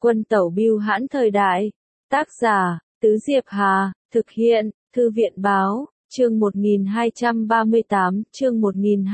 Quân tẩu bưu hãn thời đại. Tác giả, Tứ Diệp Hà, thực hiện, Thư viện báo, chương 1238, chương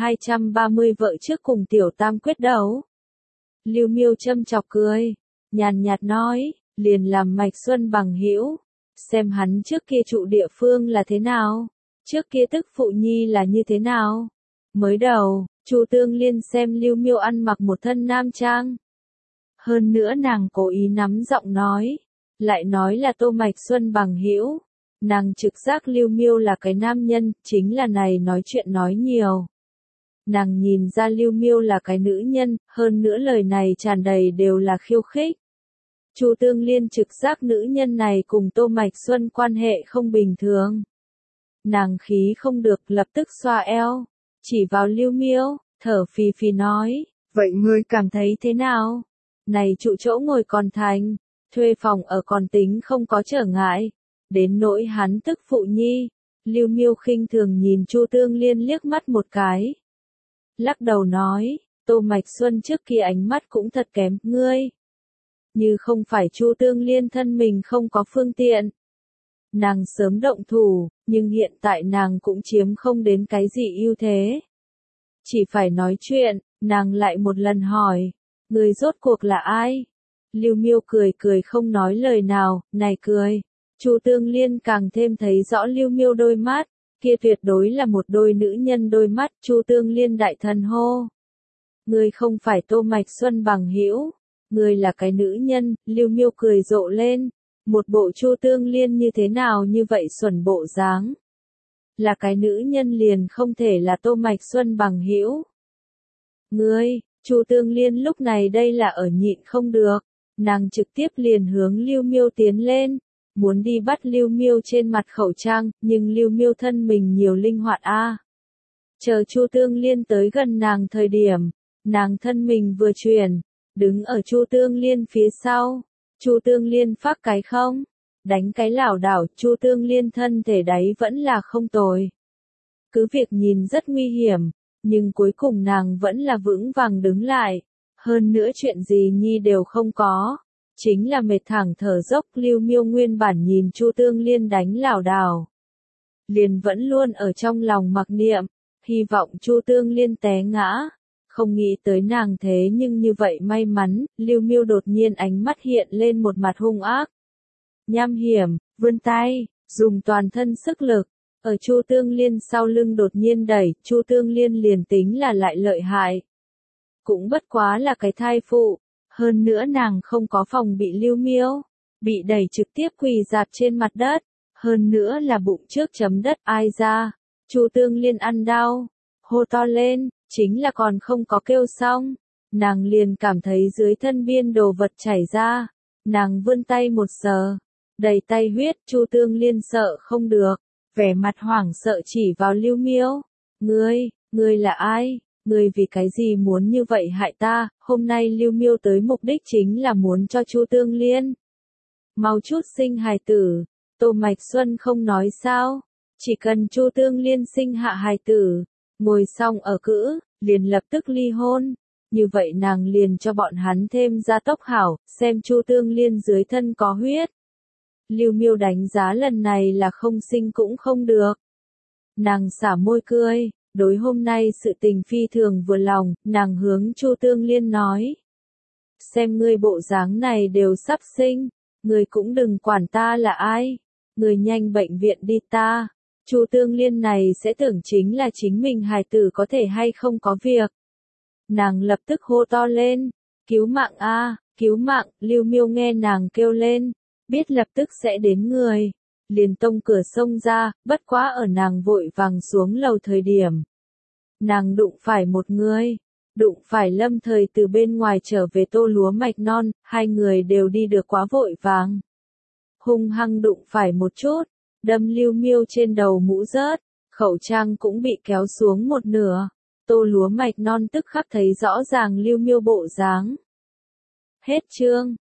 1230 vợ trước cùng tiểu tam quyết đấu. Lưu Miêu châm chọc cười, nhàn nhạt nói, liền làm Mạch Xuân bằng hữu, xem hắn trước kia trụ địa phương là thế nào, trước kia tức phụ nhi là như thế nào. Mới đầu, Chu Tương Liên xem Lưu Miêu ăn mặc một thân nam trang. Hơn nữa nàng cố ý nắm giọng nói, lại nói là Tô Mạch Xuân bằng hữu. Nàng trực giác Lưu Miêu là cái nam nhân, chính là này nói chuyện nói nhiều. Nàng nhìn ra Lưu Miêu là cái nữ nhân, hơn nữa lời này tràn đầy đều là khiêu khích. Chu Tương Liên trực giác nữ nhân này cùng Tô Mạch Xuân quan hệ không bình thường. Nàng khí không được, lập tức xoa eo, chỉ vào Lưu Miêu, thở phì phì nói, vậy ngươi cảm thấy thế nào? Này trụ chỗ ngồi còn thành, thuê phòng ở còn tính không có trở ngại. Đến nỗi hắn tức phụ nhi, Lưu Miêu khinh thường nhìn Chu Tương Liên liếc mắt một cái. Lắc đầu nói, Tô Mạch Xuân trước kia ánh mắt cũng thật kém, ngươi. Như không phải Chu Tương Liên thân mình không có phương tiện. Nàng sớm động thủ, nhưng hiện tại nàng cũng chiếm không đến cái gì ưu thế. Chỉ phải nói chuyện, nàng lại một lần hỏi, người rốt cuộc là ai? Lưu Miêu cười cười không nói lời nào, này cười. Chu Tương Liên càng thêm thấy rõ Lưu Miêu đôi mắt, kia tuyệt đối là một đôi nữ nhân đôi mắt. Chu Tương Liên đại thần hô. Ngươi không phải Tô Mạch Xuân bằng hữu, ngươi là cái nữ nhân. Lưu Miêu cười rộ lên, một bộ Chu Tương Liên như thế nào như vậy xuẩn bộ dáng. Là cái nữ nhân liền không thể là Tô Mạch Xuân bằng hữu. Ngươi, Chu Tương Liên lúc này đây là ở nhịn không được, nàng trực tiếp liền hướng Lưu Miêu tiến lên. Muốn đi bắt Lưu Miêu trên mặt khẩu trang, nhưng Lưu Miêu thân mình nhiều linh hoạt a. Chờ Chu Tương Liên tới gần nàng thời điểm, nàng thân mình vừa chuyển, đứng ở Chu Tương Liên phía sau. Chu Tương Liên phát cái không, đánh cái lảo đảo. Chu Tương Liên thân thể đáy vẫn là không tồi. Cứ việc nhìn rất nguy hiểm, nhưng cuối cùng nàng vẫn là vững vàng đứng lại. Hơn nữa chuyện gì nhi đều không có. Chính là mệt thẳng thở dốc. Lưu Miêu nguyên bản nhìn Chu Tương Liên đánh lảo đảo, liền vẫn luôn ở trong lòng mặc niệm, hy vọng Chu Tương Liên té ngã. Không nghĩ tới nàng thế nhưng như vậy may mắn. Lưu Miêu đột nhiên ánh mắt hiện lên một mặt hung ác, nham hiểm, vươn tay, dùng toàn thân sức lực, ở Chu Tương Liên sau lưng đột nhiên đẩy. Chu Tương Liên liền tính là lại lợi hại, cũng bất quá là cái thai phụ. Hơn nữa nàng không có phòng bị Lưu Miêu, bị đẩy trực tiếp quỳ dạp trên mặt đất, hơn nữa là bụng trước chấm đất. Ai ra? Chu Tương Liên ăn đau, hô to lên, chính là còn không có kêu xong, nàng liền cảm thấy dưới thân biên đồ vật chảy ra. Nàng vươn tay một sờ, đầy tay huyết. Chu Tương Liên sợ không được, vẻ mặt hoảng sợ chỉ vào Lưu Miêu. Ngươi là ai? Ngươi vì cái gì muốn như vậy hại ta? Hôm nay Lưu Miêu tới mục đích chính là muốn cho Chu Tương Liên mau chút sinh hài tử. Tô Mạch Xuân không nói sao? Chỉ cần Chu Tương Liên sinh hạ hài tử, ngồi xong ở cữ, liền lập tức ly hôn. Như vậy nàng liền cho bọn hắn thêm gia tốc hảo, xem Chu Tương Liên dưới thân có huyết. Lưu Miêu đánh giá lần này là không sinh cũng không được. Nàng xả môi cười. Đối hôm nay sự tình phi thường vừa lòng, nàng hướng Chu Tương Liên nói. Xem ngươi bộ dáng này đều sắp sinh, ngươi cũng đừng quản ta là ai, ngươi nhanh bệnh viện đi ta. Chu Tương Liên này sẽ tưởng chính là chính mình hài tử có thể hay không có việc. Nàng lập tức hô to lên, cứu mạng a, cứu mạng. Lưu Miêu nghe nàng kêu lên, biết lập tức sẽ đến người, liền tông cửa xông ra. Bất quá ở nàng vội vàng xuống lầu thời điểm, nàng đụng phải một người, đụng phải Lâm Thời từ bên ngoài trở về Tô Lúa Mạch Non. Hai người đều đi được quá vội vàng, hung hăng đụng phải một chút, đâm Lưu Miêu trên đầu mũ rớt, khẩu trang cũng bị kéo xuống một nửa. Tô Lúa Mạch Non tức khắc thấy rõ ràng Lưu Miêu bộ dáng. Hết chương.